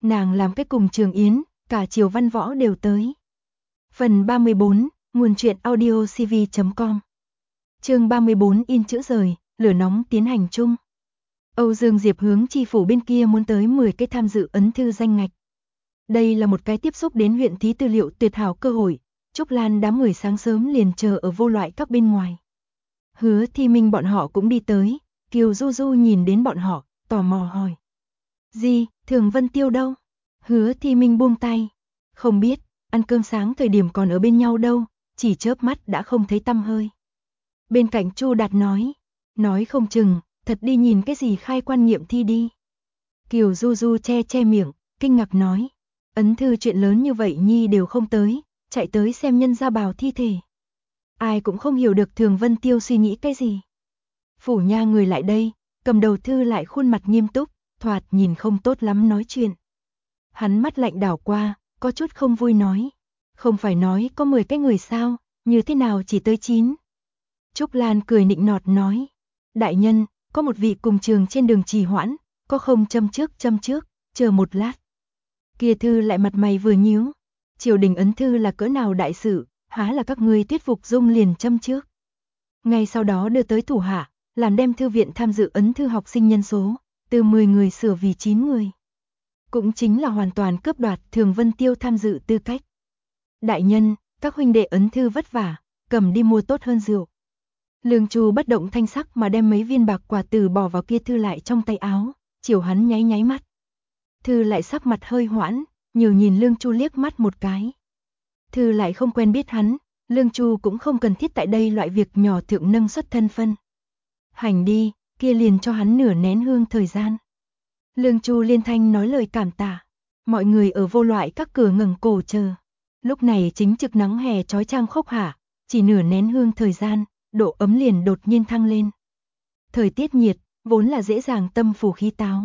Nàng làm cái cùng Trường Yến, cả Triều Văn Võ đều tới. Phần 34, nguồn truyện audiocv.com. Chương 34 in chữ rời, lửa nóng tiến hành chung. Âu Dương Diệp hướng chi phủ bên kia muốn tới 10 cái tham dự ấn thư danh ngạch. Đây là một cái tiếp xúc đến huyện thí tư liệu tuyệt hảo cơ hội. Trúc Lan đám người sáng sớm liền chờ ở vô loại các bên ngoài. Hứa Thi Minh bọn họ cũng đi tới, Kiều Du Du nhìn đến bọn họ, tò mò hỏi. Gì, Thường Vân Tiêu đâu? Hứa Thi Minh buông tay. Không biết, ăn cơm sáng thời điểm còn ở bên nhau đâu, chỉ chớp mắt đã không thấy tăm hơi. Bên cạnh Chu Đạt nói không chừng, thật đi nhìn cái gì khai quan nghiệm thi đi. Kiều Du Du che miệng, kinh ngạc nói. Ấn thư chuyện lớn như vậy nhi đều không tới, chạy tới xem nhân gia bào thi thể. Ai cũng không hiểu được Thường Vân Tiêu suy nghĩ cái gì. Phủ nha người lại đây, cầm đầu thư lại khuôn mặt nghiêm túc, thoạt nhìn không tốt lắm nói chuyện. Hắn mắt lạnh đảo qua, có chút không vui nói. Không phải nói có 10 cái người sao, như thế nào chỉ tới 9. Trúc Lan cười nịnh nọt nói. Đại nhân, có một vị cùng trường trên đường trì hoãn, có không châm trước, chờ một lát. Kia thư lại mặt mày vừa nhíu. Triều đình ấn thư là cỡ nào đại sự, há là các ngươi Tuyết Phục Dung liền châm trước. Ngay sau đó đưa tới thủ hạ, làm đem thư viện tham dự ấn thư học sinh nhân số, từ 10 người sửa vì 9 người. Cũng chính là hoàn toàn cướp đoạt Thường Vân Tiêu tham dự tư cách. Đại nhân, các huynh đệ ấn thư vất vả, cầm đi mua tốt hơn rượu. Lương Chu bất động thanh sắc mà đem mấy viên bạc quả tử bỏ vào kia thư lại trong tay áo, chiều hắn nháy mắt. Thư lại sắc mặt hơi hoãn, nhiều nhìn Lương Chu liếc mắt một cái. Thư lại không quen biết hắn, Lương Chu cũng không cần thiết tại đây loại việc nhỏ thượng nâng xuất thân phân. Hành đi, kia liền cho hắn nửa nén hương thời gian. Lương Chu liên thanh nói lời cảm tạ. Mọi người ở vô loại các cửa ngẩng cổ chờ. Lúc này chính trực nắng hè chói chang khốc hả, chỉ nửa nén hương thời gian, độ ấm liền đột nhiên thăng lên. Thời tiết nhiệt, vốn là dễ dàng tâm phủ khí táo.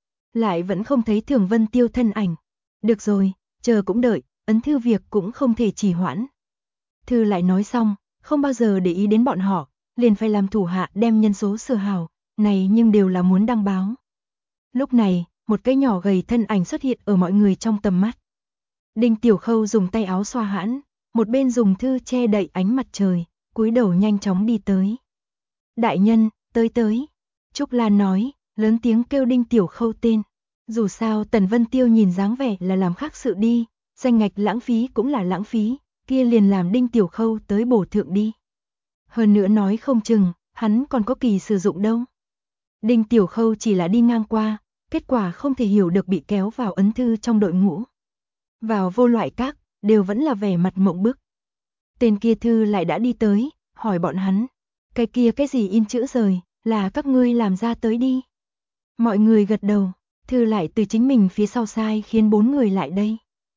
Lại vẫn không thấy Thường Vân Tiêu thân ảnh. Được rồi, chờ cũng đợi, ấn thư việc cũng không thể trì hoãn. Thư lại nói xong, không bao giờ để ý đến bọn họ, liền phải làm thủ hạ đem nhân số sửa hảo, này nhưng đều là muốn đăng báo. Lúc này, một cái nhỏ gầy thân ảnh xuất hiện ở mọi người trong tầm mắt. Đinh Tiểu Khâu dùng tay áo xoa hãn, một bên dùng thư che đậy ánh mặt trời, cúi đầu nhanh chóng đi tới. Đại nhân, tới. Trúc Lan nói, lớn tiếng kêu Đinh Tiểu Khâu tên. Dù sao Tần Vân Tiêu nhìn dáng vẻ là làm khác sự đi, danh ngạch lãng phí cũng là lãng phí, kia liền làm Đinh Tiểu Khâu tới bổ thượng đi. Hơn nữa nói không chừng, hắn còn có kỳ sử dụng đâu. Đinh Tiểu Khâu chỉ là đi ngang qua, kết quả không thể hiểu được bị kéo vào ấn thư trong đội ngũ. Vào vô loại các, đều vẫn là vẻ mặt mộng bức. Tên kia thư lại đã đi tới, hỏi bọn hắn. Cái kia cái gì in chữ rời, là các ngươi làm ra tới đi. Mọi người gật đầu, thư lại từ chính mình phía sau sai khiến 4 người lại đây.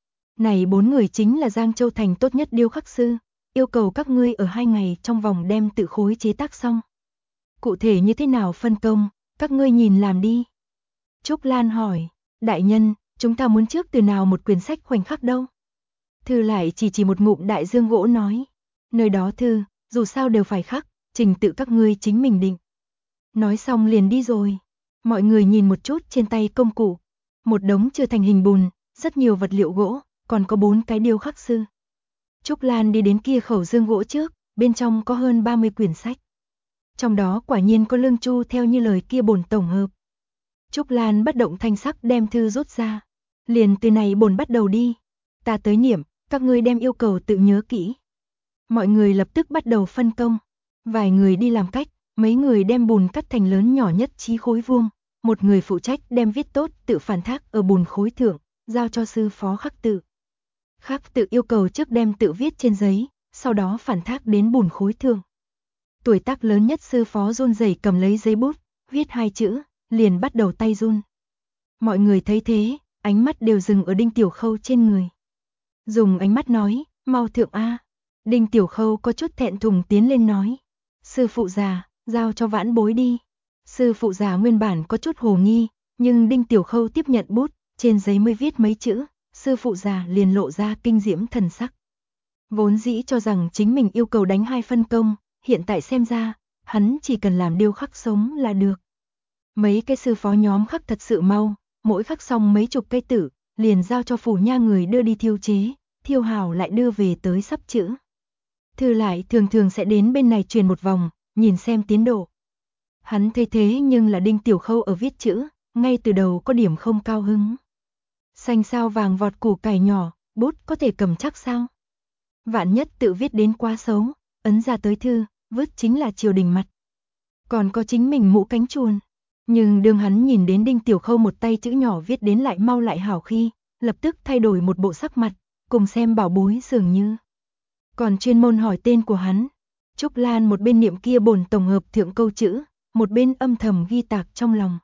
Này 4 người chính là Giang Châu Thành tốt nhất điêu khắc sư, yêu cầu các ngươi ở 2 ngày trong vòng đem tự khối chế tác xong. Cụ thể như thế nào phân công, các ngươi nhìn làm đi. Trúc Lan hỏi, đại nhân, chúng ta muốn trước từ nào một quyển sách khoảnh khắc đâu? Thư lại chỉ một ngụm đại dương gỗ nói, nơi đó thư, dù sao đều phải khắc, trình tự các ngươi chính mình định. Nói xong liền đi rồi. Mọi người nhìn một chút trên tay công cụ, một đống chưa thành hình bùn, rất nhiều vật liệu gỗ, còn có 4 cái điêu khắc sư. Trúc Lan đi đến kia khẩu dương gỗ trước, bên trong có hơn 30 quyển sách. Trong đó quả nhiên có Lương Chu theo như lời kia bổn tổng hợp. Trúc Lan bất động thanh sắc đem thư rút ra. Liền từ này bổn bắt đầu đi. Ta tới niệm, các ngươi đem yêu cầu tự nhớ kỹ. Mọi người lập tức bắt đầu phân công. Vài người đi làm cách, mấy người đem bùn cắt thành lớn nhỏ nhất chí khối vuông. Một người phụ trách đem viết tốt tự phản thác ở bùn khối thượng, giao cho sư phó khắc tự. Khắc tự yêu cầu trước đem tự viết trên giấy, sau đó phản thác đến bùn khối thượng. Tuổi tác lớn nhất sư phó run rẩy cầm lấy giấy bút, viết 2 chữ, liền bắt đầu tay run. Mọi người thấy thế, ánh mắt đều dừng ở Đinh Tiểu Khâu trên người. Dùng ánh mắt nói, mau thượng A. Đinh Tiểu Khâu có chút thẹn thùng tiến lên nói. Sư phụ già, giao cho vãn bối đi. Sư phụ già nguyên bản có chút hồ nghi, nhưng Đinh Tiểu Khâu tiếp nhận bút, trên giấy mới viết mấy chữ, sư phụ già liền lộ ra kinh diễm thần sắc. Vốn dĩ cho rằng chính mình yêu cầu đánh 2 phân công, hiện tại xem ra, hắn chỉ cần làm điêu khắc sống là được. Mấy cái sư phó nhóm khắc thật sự mau, mỗi khắc xong mấy chục cây tử, liền giao cho phủ nha người đưa đi thiêu chế, thiêu hảo lại đưa về tới sắp chữ. Thư lại thường thường sẽ đến bên này truyền một vòng, nhìn xem tiến độ. Hắn thấy thế nhưng là Đinh Tiểu Khâu ở viết chữ, ngay từ đầu có điểm không cao hứng. Xanh sao vàng vọt củ cải nhỏ, bút có thể cầm chắc sao? Vạn nhất tự viết đến quá xấu, ấn ra tới thư, vứt chính là triều đình mặt. Còn có chính mình mũ cánh chuồn. Nhưng đương hắn nhìn đến Đinh Tiểu Khâu một tay chữ nhỏ viết đến lại mau lại hảo khi, lập tức thay đổi một bộ sắc mặt, cùng xem bảo bối dường như. Còn chuyên môn hỏi tên của hắn. Trúc Lan một bên niệm kia bổn tổng hợp thượng câu chữ, một bên âm thầm ghi tạc trong lòng.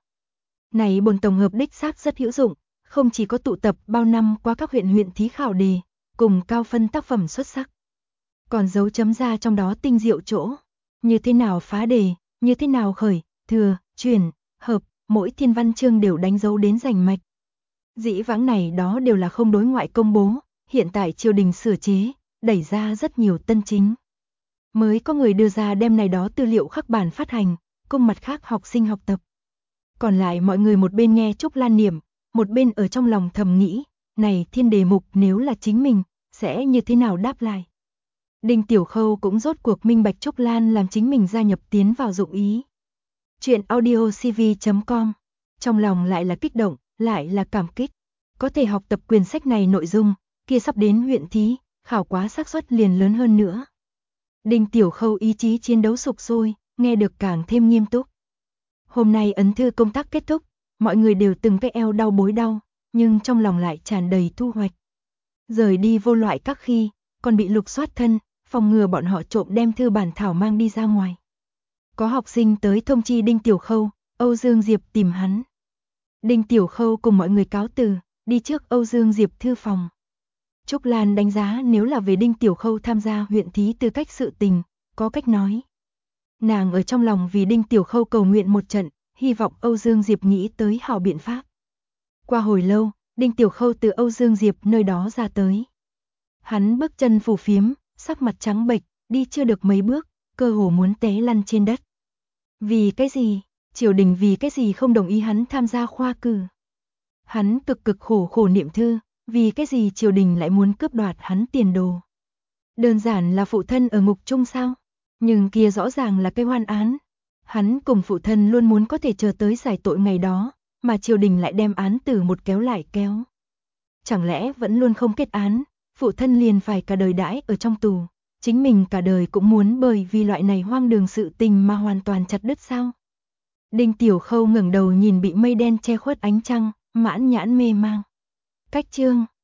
Này bổn tổng hợp đích xác rất hữu dụng, không chỉ có tụ tập bao năm qua các huyện thí khảo đề, cùng cao phân tác phẩm xuất sắc. Còn dấu chấm ra trong đó tinh diệu chỗ, như thế nào phá đề, như thế nào khởi, thừa, chuyển, hợp, mỗi thiên văn chương đều đánh dấu đến rành mạch. Dĩ vãng này đó đều là không đối ngoại công bố, hiện tại triều đình sửa chế, đẩy ra rất nhiều tân chính. Mới có người đưa ra đem này đó tư liệu khắc bản phát hành, cùng mặt khác học sinh học tập. Còn lại mọi người một bên nghe Trúc Lan niệm, một bên ở trong lòng thầm nghĩ, này thiên đề mục nếu là chính mình, sẽ như thế nào đáp lại. Đinh Tiểu Khâu cũng rốt cuộc minh bạch Trúc Lan làm chính mình gia nhập tiến vào dụng ý. Chuyện audiocv.com, trong lòng lại là kích động, lại là cảm kích. Có thể học tập quyển sách này nội dung, kia sắp đến huyện thí, khảo quá xác suất liền lớn hơn nữa. Đinh Tiểu Khâu ý chí chiến đấu sục sôi, nghe được càng thêm nghiêm túc. Hôm nay ấn thư công tác kết thúc, mọi người đều từng cái eo đau bối đau, nhưng trong lòng lại tràn đầy thu hoạch. Rời đi vô loại các khi, còn bị lục soát thân, phòng ngừa bọn họ trộm đem thư bản thảo mang đi ra ngoài. Có học sinh tới thông chi Đinh Tiểu Khâu, Âu Dương Diệp tìm hắn. Đinh Tiểu Khâu cùng mọi người cáo từ, đi trước Âu Dương Diệp thư phòng. Trúc Lan đánh giá nếu là về Đinh Tiểu Khâu tham gia huyện thí tư cách sự tình, có cách nói. Nàng ở trong lòng vì Đinh Tiểu Khâu cầu nguyện một trận, hy vọng Âu Dương Diệp nghĩ tới hảo biện pháp. Qua hồi lâu, Đinh Tiểu Khâu từ Âu Dương Diệp nơi đó ra tới. Hắn bước chân phù phiếm, sắc mặt trắng bệch, đi chưa được mấy bước, cơ hồ muốn té lăn trên đất. Vì cái gì? Triều đình vì cái gì không đồng ý hắn tham gia khoa cử? Hắn cực khổ niệm thư, vì cái gì triều đình lại muốn cướp đoạt hắn tiền đồ? Đơn giản là phụ thân ở ngục chung sao? Nhưng kia rõ ràng là cái hoan án. Hắn cùng phụ thân luôn muốn có thể chờ tới giải tội ngày đó, mà triều đình lại đem án tử một kéo lại kéo. Chẳng lẽ vẫn luôn không kết án, phụ thân liền phải cả đời đãi ở trong tù, chính mình cả đời cũng muốn bởi vì loại này hoang đường sự tình mà hoàn toàn chặt đứt sao? Đinh Tiểu Khâu ngẩng đầu nhìn bị mây đen che khuất ánh trăng, mãn nhãn mê mang. Cách chương